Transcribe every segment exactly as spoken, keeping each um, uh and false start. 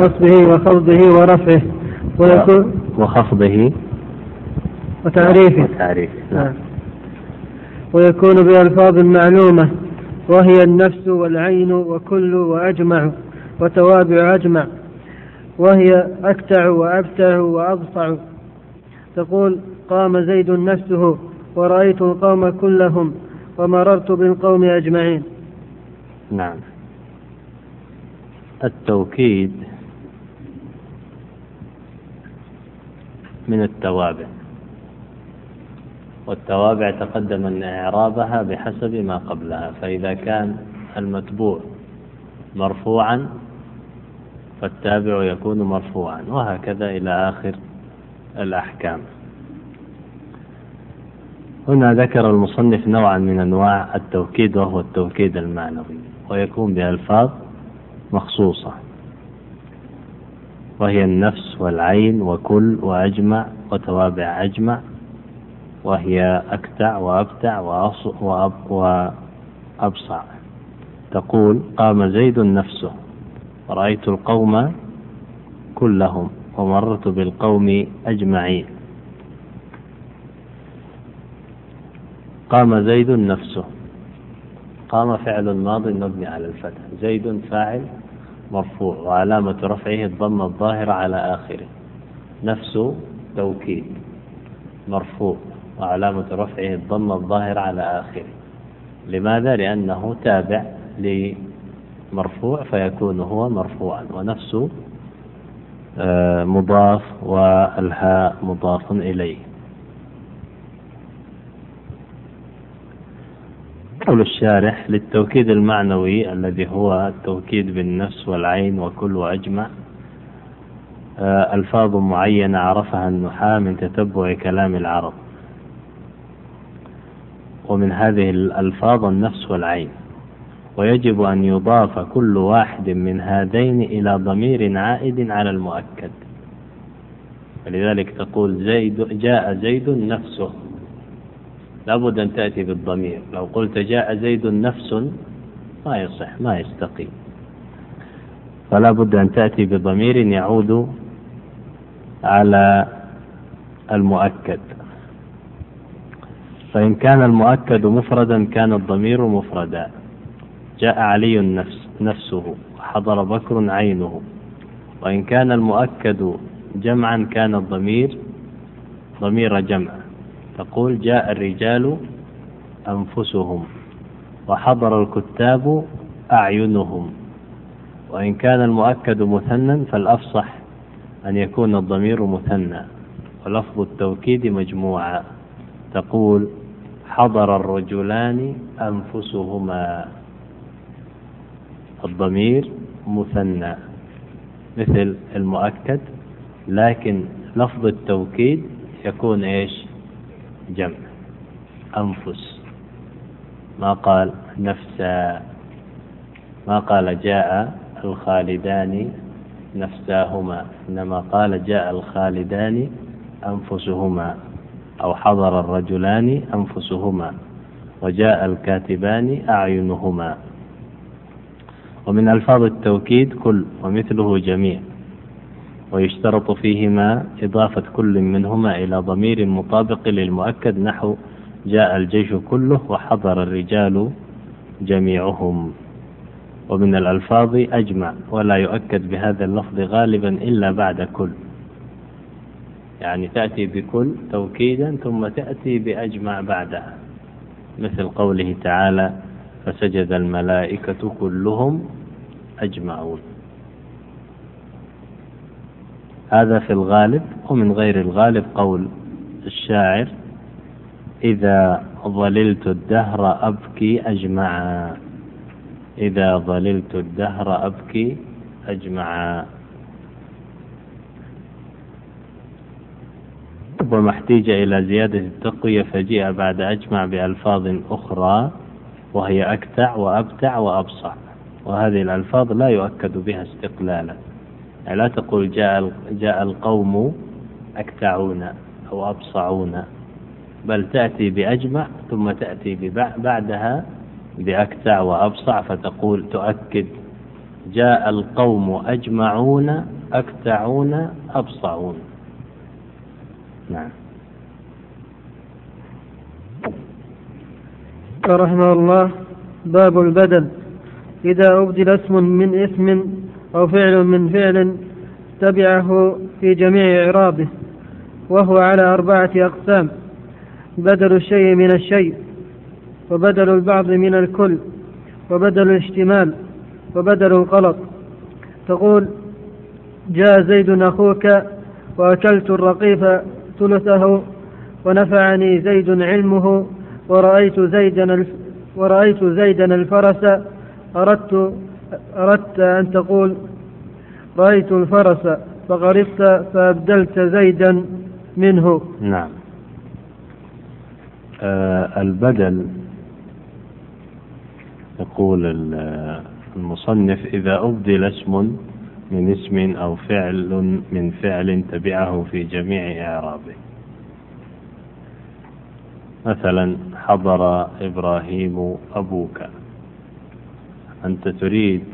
نصبه وخفضه ورفعه ويكون وخفضه وتعريفه, وتعريفه. نعم. ويكون بألفاظ معلومة وهي النفس والعين وكل وأجمع وتوابع أجمع، وهي أكتع وأبتع وأبصع. تقول قام زيد نفسه ورأيت القوم كلهم ومررت بالقوم أجمعين. نعم. التوكيد من التوابع، والتوابع تقدم أن إعرابها بحسب ما قبلها، فإذا كان المتبوع مرفوعا فالتابع يكون مرفوعا، وهكذا إلى آخر الأحكام. هنا ذكر المصنف نوعا من أنواع التوكيد، وهو التوكيد المعنوي، ويكون بألفاظ مخصوصة وهي النفس والعين وكل وأجمع وتوابع أجمع، وهي أكتع وأبتع وأبصع. تقول قام زيد نفسه ورأيت القوم كلهم ومررت بالقوم أجمعين. قام زيد نفسه، قام فعل ماض مبني على الفتح، زيد فاعل مرفوع وعلامة رفعه الضمة الظاهرة على آخره، نفسه توكيد مرفوع وعلامة رفعه الضمة الظاهرة على آخره. لماذا؟ لأنه تابع لمرفوع فيكون هو مرفوعا، ونفسه مضاف والهاء مضاف إليه. قول الشارح للتوكيد المعنوي الذي هو التوكيد بالنفس والعين وكل وأجمع ألفاظ معينة عرفها النحاة من تتبع كلام العرب، ومن هذه الألفاظ النفس والعين، ويجب أن يضاف كل واحد من هذين إلى ضمير عائد على المؤكد. فلذلك تقول زيد جاء زيد نفسه، لابد أن تأتي بالضمير. لو قلت جاء زيد نفس ما يصح، ما يستقيم، فلا بد أن تأتي بضمير يعود على المؤكد. فإن كان المؤكد مفردا كان الضمير مفردا. جاء علي النفس نفسه وحضر بكر عينه. وإن كان المؤكد جمعا كان الضمير ضمير جمع. تقول جاء الرجال أنفسهم وحضر الكتاب أعينهم. وإن كان المؤكد مثنى فالأفصح أن يكون الضمير مثنى ولفظ التوكيد مجموعا. تقول حضر الرجلان أنفسهما، الضمير مثنى مثل المؤكد، لكن لفظ التوكيد يكون إيش؟ جمع، أنفس. ما قال نفسا، ما قال جاء الخالدان نفساهما، إنما قال جاء الخالدان أنفسهما، أو حضر الرجلان أنفسهما، وجاء الكاتبان أعينهما. ومن ألفاظ التوكيد كل ومثله جميع، ويشترط فيهما إضافة كل منهما إلى ضمير مطابق للمؤكد، نحو جاء الجيش كله وحضر الرجال جميعهم. ومن الألفاظ أجمع، ولا يؤكد بهذا اللفظ غالبا إلا بعد كل، يعني تأتي بكل توكيدا ثم تأتي بأجمع بعدها، مثل قوله تعالى فسجد الملائكة كلهم أجمعون. هذا في الغالب. ومن غير الغالب قول الشاعر إذا ظللت الدهر أبكي أجمعا، إذا ظللت الدهر أبكي أجمعا. ربما احتيج إلى زيادة التقوية فجيء بعد أجمع بألفاظ أخرى وهي أكتع وأبتع وأبصع، وهذه الألفاظ لا يؤكد بها استقلالا، يعني لا تقول جاء جاء القوم أكتعون أو أبصعون، بل تأتي بأجمع ثم تأتي بعدها بأكتع وأبصع، فتقول تؤكد جاء القوم أجمعون أكتعون أبصعون. نعم. رحمه الله. باب البدل. إذا أبدل اسم من اسم أو فعل من فعل تبعه في جميع إعرابه، وهو على أربعة أقسام: بدل الشيء من الشيء، وبدل البعض من الكل، وبدل الاشتمال، وبدل الغلط. تقول: جاء زيد أخوك وأكلت الرقيف ثلثه ونفعني زيد علمه ورأيت زيدا ورأيت زيدا الفرس. أردت أردت أن تقول: رأيت الفرس فغرست فأبدلت زيدا منه. نعم. آه البدل، يقول المصنف: إذا أبدل اسم من اسم أو فعل من فعل تبعه في جميع إعرابه. مثلا: حضر إبراهيم أبوك. أنت تريد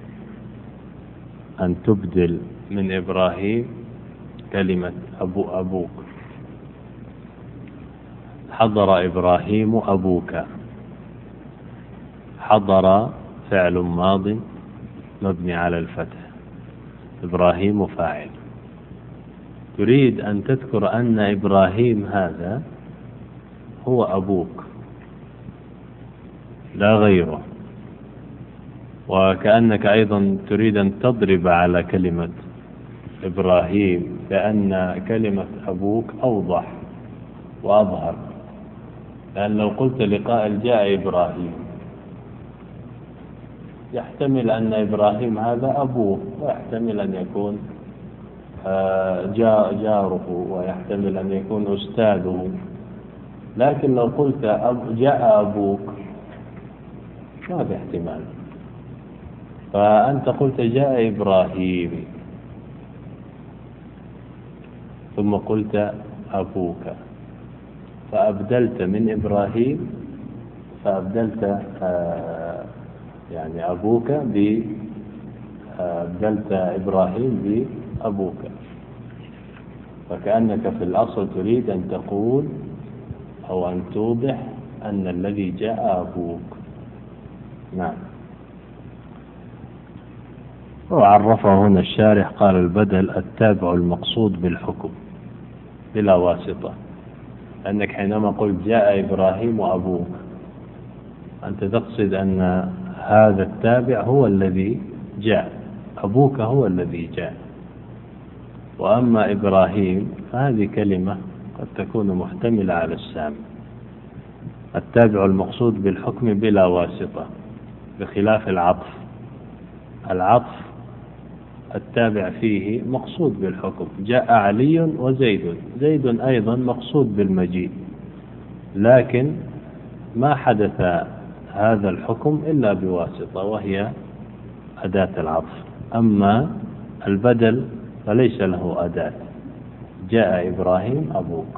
أن تبدل من إبراهيم كلمة أبو أبوك. حضر إبراهيم أبوك. حضر فعل ماض مبني على الفتح، إبراهيم فاعل. تريد أن تذكر أن إبراهيم هذا هو أبوك لا غيره، وكأنك أيضا تريد أن تضرب على كلمة إبراهيم لأن كلمة أبوك أوضح وأظهر. لأن لو قلت لقائل: جاء إبراهيم، يحتمل أن إبراهيم هذا أبوه، ويحتمل أن يكون جاره، ويحتمل أن يكون أستاذه. لكن لو قلت جاء أبوك ما في احتمال. فأنت قلت جاء إبراهيم ثم قلت أبوك، فأبدلت من إبراهيم فأبدلت آه يعني أبوك ب أبدلت إبراهيم بأبوك، فكأنك في الأصل تريد أن تقول أو أن توضح أن الذي جاء أبوك. نعم. وعرفه هنا الشارح قال: البدل التابع المقصود بالحكم بلا واسطة. أنك حينما قلت جاء إبراهيم وأبوك، أنت تقصد أن هذا التابع هو الذي جاء، أبوك هو الذي جاء. وأما إبراهيم فهذه كلمة قد تكون محتملة على السامع. التابع المقصود بالحكم بلا واسطة، بخلاف العطف. العطف التابع فيه مقصود بالحكم. جاء علي وزيد، زيد أيضا مقصود بالمجيء، لكن ما حدث هذا الحكم إلا بواسطة وهي أداة العطف. أما البدل فليس له أداة. جاء إبراهيم أبوك.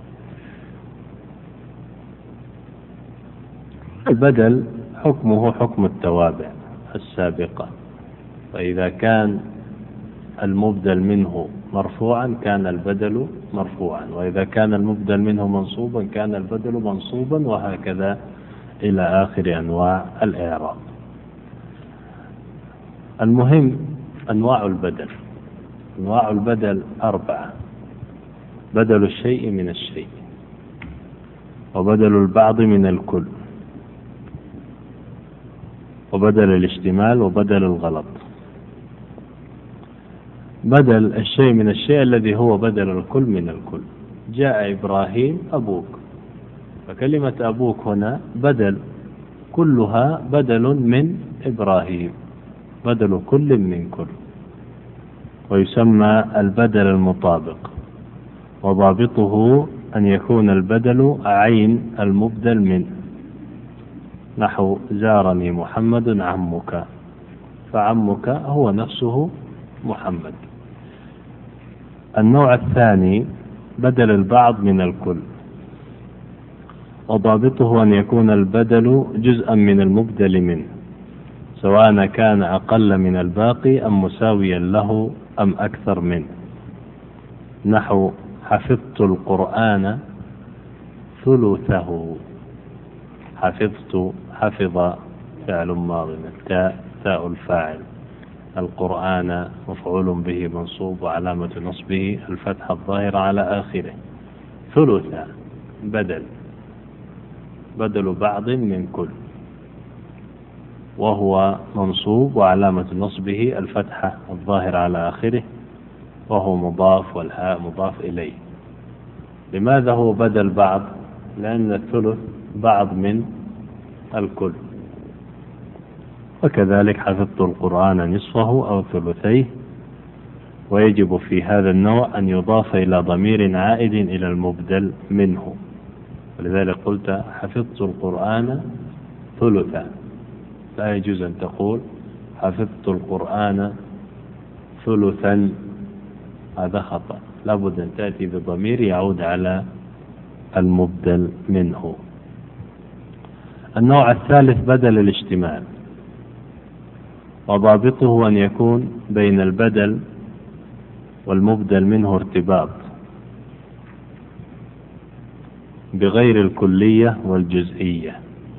البدل حكمه حكم التوابع السابقة، فإذا كان المبدل منه مرفوعا كان البدل مرفوعا، وإذا كان المبدل منه منصوبا كان البدل منصوبا، وهكذا إلى آخر أنواع الإعراب. المهم أنواع البدل. أنواع البدل أربعة: بدل الشيء من الشيء، وبدل البعض من الكل، وبدل الاشتمال، وبدل الغلط. بدل الشيء من الشيء الذي هو بدل الكل من الكل. جاء إبراهيم أبوك، فكلمة أبوك هنا بدل، كلها بدل من إبراهيم، بدل كل من كل، ويسمى البدل المطابق. وضابطه أن يكون البدل عين المبدل منه، نحو زارني محمد عمك، فعمك هو نفسه محمد. النوع الثاني بدل البعض من الكل، وضابطه أن يكون البدل جزءا من المبدل منه، سواء كان أقل من الباقي أم مساويا له أم أكثر منه. نحو حفظت القرآن ثلثه. حفظت، حفظ فعل ماض، التاء تاء الفاعل، القرآن مفعول به منصوب وعلامة نصبه الفتحة الظاهرة على آخره. ثلث بدل بدل بعض من كل، وهو منصوب وعلامة نصبه الفتحة الظاهرة على آخره، وهو مضاف والهاء مضاف إليه. لماذا هو بدل بعض؟ لأن الثلث بعض من الكل. وكذلك حفظت القرآن نصفه أو ثلثيه. ويجب في هذا النوع أن يضاف إلى ضمير عائد إلى المبدل منه، ولذلك قلت حفظت القرآن ثلثا. لا يجوز أن تقول حفظت القرآن ثلثا، هذا خطأ. لابد أن تأتي بضمير يعود على المبدل منه. النوع الثالث بدل الاشتمال، وضابطه أن يكون بين البدل والمبدل منه ارتباط بغير الكلية والجزئية.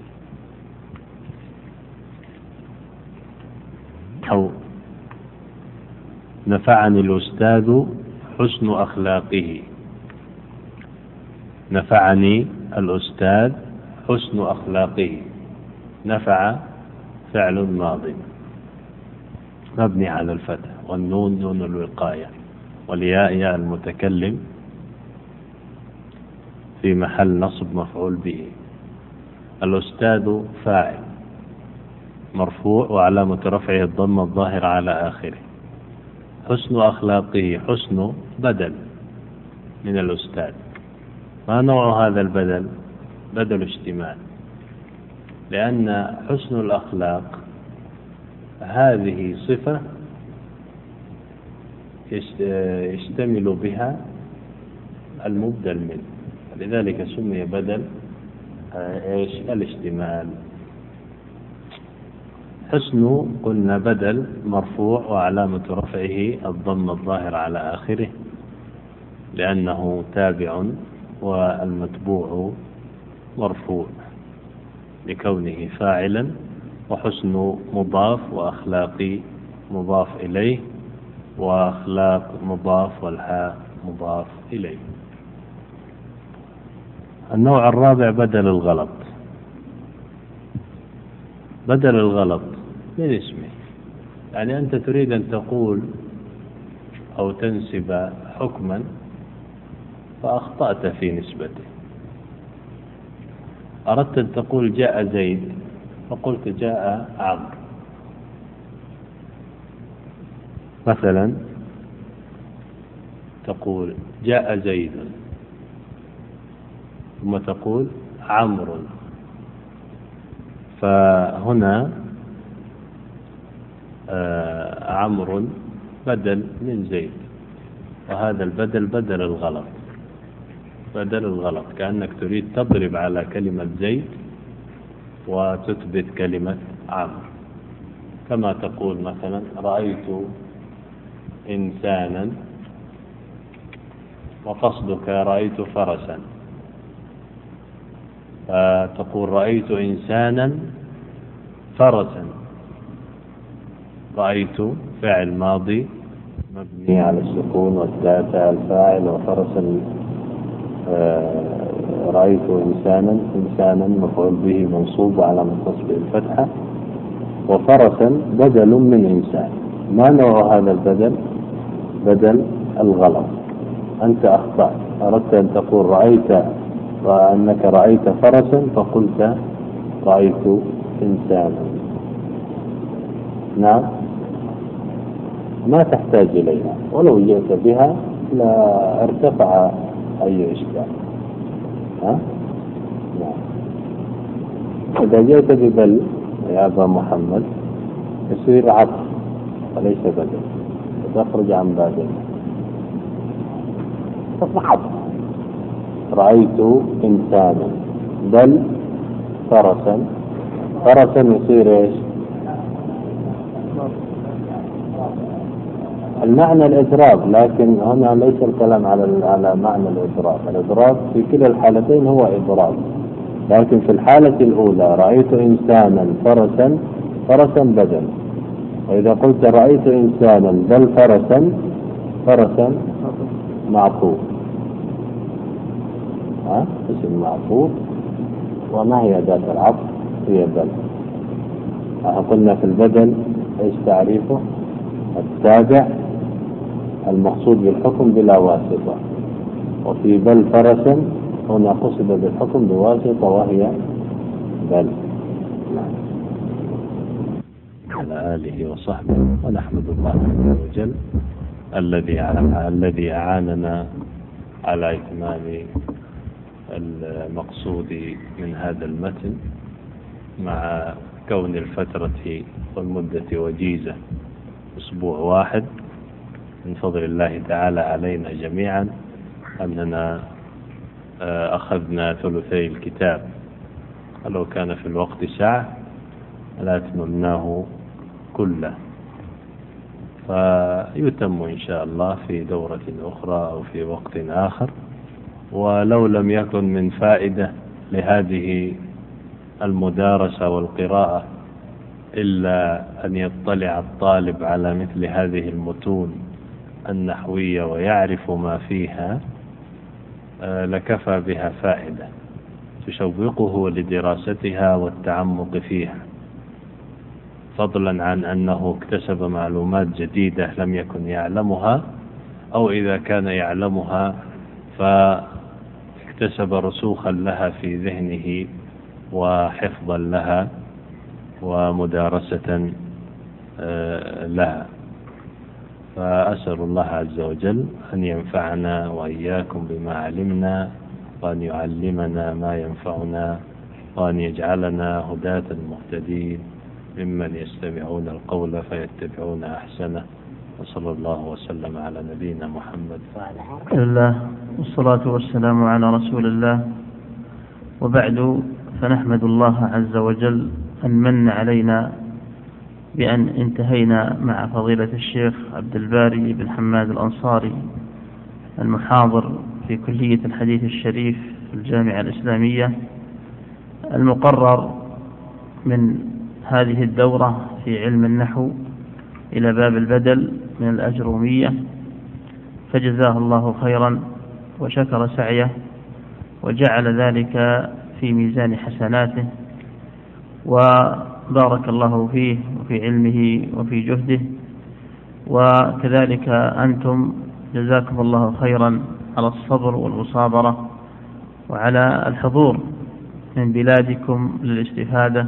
أو نفعني الأستاذ حسن أخلاقه. نفعني الأستاذ حسن أخلاقه. نفع فعل ماض مبني على الفتح، والنون نون الوقاية، والياء ياء المتكلم في محل نصب مفعول به. الأستاذ فاعل مرفوع وعلامة رفعه الضمة الظاهرة على آخره. حسن أخلاقه، حسن بدل من الأستاذ. ما نوع هذا البدل؟ بدل اشتمال، لأن حسن الأخلاق هذه صفة يشتمل بها المبدل منه، لذلك سمي بدل ايش؟ الاشتمال. حسن قلنا بدل مرفوع وعلامة رفعه الضم الظاهر على آخره لأنه تابع، والمتبوع مرفوع لكونه فاعلا. وحسن مضاف، وأخلاقي مضاف إليه، وأخلاق مضاف، والهاء مضاف إليه. النوع الرابع بدل الغلط. بدل الغلط من اسمه، يعني أنت تريد أن تقول أو تنسب حكما فأخطأت في نسبته. أردت أن تقول جاء زيد فقلت جاء عمرو مثلا، تقول جاء زيد ثم تقول عمرو، فهنا آه عمرو بدل من زيد، وهذا البدل بدل الغلط. بدل الغلط كأنك تريد تضرب على كلمة زيد وتثبت كلمة عمرو، كما تقول مثلا رأيت إنسانا وقصدك رأيت فرسا، فتقول رأيت إنسانا فرسا. رأيت فعل ماضي مبني على السكون والتاء الفاعل، وفرسا رأيت إنسانا إنسانا مفعول به منصوب على نصب الفتحة، وفرسا بدل من إنسان. ما نوع هذا البدل؟ بدل الغلط. أنت أخطأت، أردت أن تقول رأيت وأنك رأيت فرسا فقلت رأيت إنسانا. نعم، ما تحتاج إليها، ولو جئت بها لا ارتفع أي إشكال. ها؟ نعم. إذا جئت ببل يا أبا محمد يصير عطف وليس بدل، تخرج عن بابه تصبح عطف. رأيت إنسانا بل فرسا، فرسا يصير إيش؟ المعنى الإضراب، لكن هنا ليس الكلام على على معنى الإضراب. الإضراب في كلا الحالتين هو إضراب، لكن في الحالة الأولى رأيت إنسانا فرسا، فرسا بدل، وإذا قلت رأيت إنسانا بل فرسا، فرسا معطوف، ها اسم معطوف. وما هي ذات العطف؟ هي بل. قلنا في البدل ايش تعريفه؟ التابع المقصود بالحكم بلا واسطة. وفي بل فرسا هنا قصد بالحكم بواسطة وهي بل. على آله وصحبه، ونحمد الله عز وجل الذي الذي أعاننا على إتمام المقصود من هذا المتن، مع كون الفترة والمدة وجيزة أسبوع واحد. من فضل الله تعالى علينا جميعا أننا أخذنا ثلثي الكتاب، ولو كان في الوقت ساعة لأتممناه كله، فيتم إن شاء الله في دورة أخرى أو في وقت آخر. ولو لم يكن من فائدة لهذه المدارسة والقراءة إلا أن يطلع الطالب على مثل هذه المتون النحوية ويعرف ما فيها، لكفى بها فائدة تشوقه لدراستها والتعمق فيها، فضلا عن أنه اكتسب معلومات جديدة لم يكن يعلمها، أو إذا كان يعلمها فاكتسب رسوخا لها في ذهنه وحفظا لها ومدارسة لها. فأسأل الله عز وجل أن ينفعنا وإياكم بما علمنا، وأن يعلمنا ما ينفعنا، وأن يجعلنا هداة مهتدين ممن يستمعون القول فيتبعون أحسنه. وصلى الله وسلم على نبينا محمد وعلى الله، والصلاة والسلام على رسول الله. وبعد، فنحمد الله عز وجل أن من علينا بأن انتهينا مع فضيلة الشيخ عبد الباري بن حماد الأنصاري المحاضر في كلية الحديث الشريف في الجامعة الإسلامية، المقرر من هذه الدورة في علم النحو إلى باب البدل من الأجرومية، فجزاه الله خيرا وشكر سعيه وجعل ذلك في ميزان حسناته، وبارك الله فيه وفي علمه وفي جهده. وكذلك أنتم جزاكم الله خيرا على الصبر والمصابرة وعلى الحضور من بلادكم للاستفادة،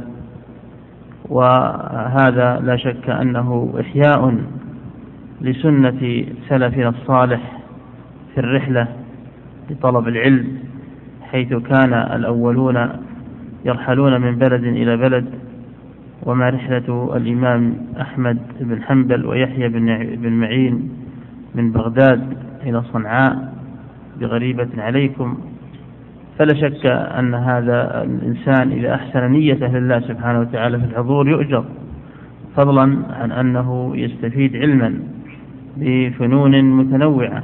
وهذا لا شك أنه إحياء لسنة سلفنا الصالح في الرحلة لطلب العلم، حيث كان الأولون يرحلون من بلد إلى بلد. وما رحلة الإمام أحمد بن حنبل ويحيى بن معين من بغداد إلى صنعاء بغريبة عليكم، فلا شك أن هذا الإنسان إذا أحسن نيته لله سبحانه وتعالى في الحضور يؤجر، فضلا عن أنه يستفيد علما بفنون متنوعة.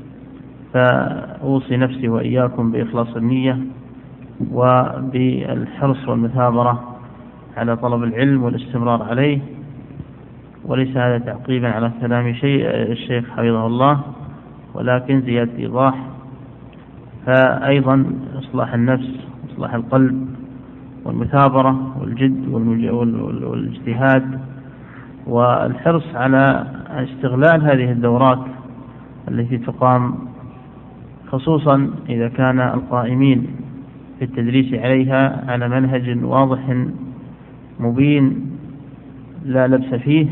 فأوصي نفسي وإياكم بإخلاص النية وبالحرص والمثابرة على طلب العلم والاستمرار عليه. وليس هذا تعقيبا على كلام شيء الشيخ حفظه الله، ولكن زيادة إيضاح. فأيضا إصلاح النفس، إصلاح القلب، والمثابرة والجد والاجتهاد والحرص على استغلال هذه الدورات التي تقام، خصوصا إذا كان القائمين في التدريس عليها على منهج واضح مبين لا لبس فيه.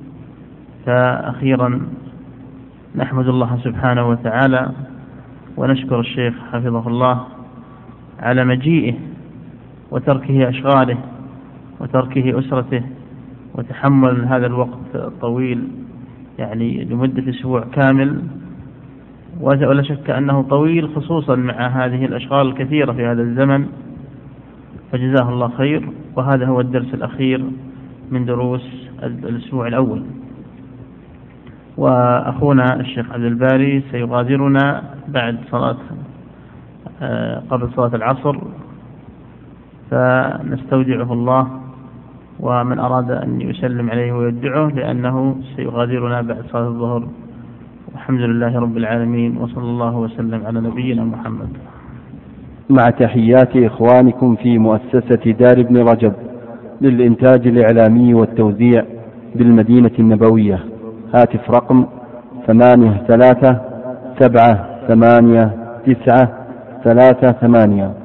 فأخيرا نحمد الله سبحانه وتعالى ونشكر الشيخ حفظه الله على مجيئه وتركه أشغاله وتركه أسرته وتحمل هذا الوقت الطويل، يعني لمدة أسبوع كامل، ولا شك أنه طويل خصوصا مع هذه الأشغال الكثيرة في هذا الزمن، فجزاه الله خير. وهذا هو الدرس الأخير من دروس الأسبوع الأول. وأخونا الشيخ عبد الباري سيغادرنا بعد صلاة قبل صلاة العصر، فنستودعه الله، ومن أراد أن يسلم عليه ويدعه لأنه سيغادرنا بعد صلاة الظهر. والحمد لله رب العالمين، وصلى الله وسلم على نبينا محمد. مع تحيات إخوانكم في مؤسسة دار ابن رجب للإنتاج الإعلامي والتوزيع بالمدينة النبوية، هاتف رقم ثمانية ثلاثة سبعة ثمانية تسعة ثلاثة ثمانية.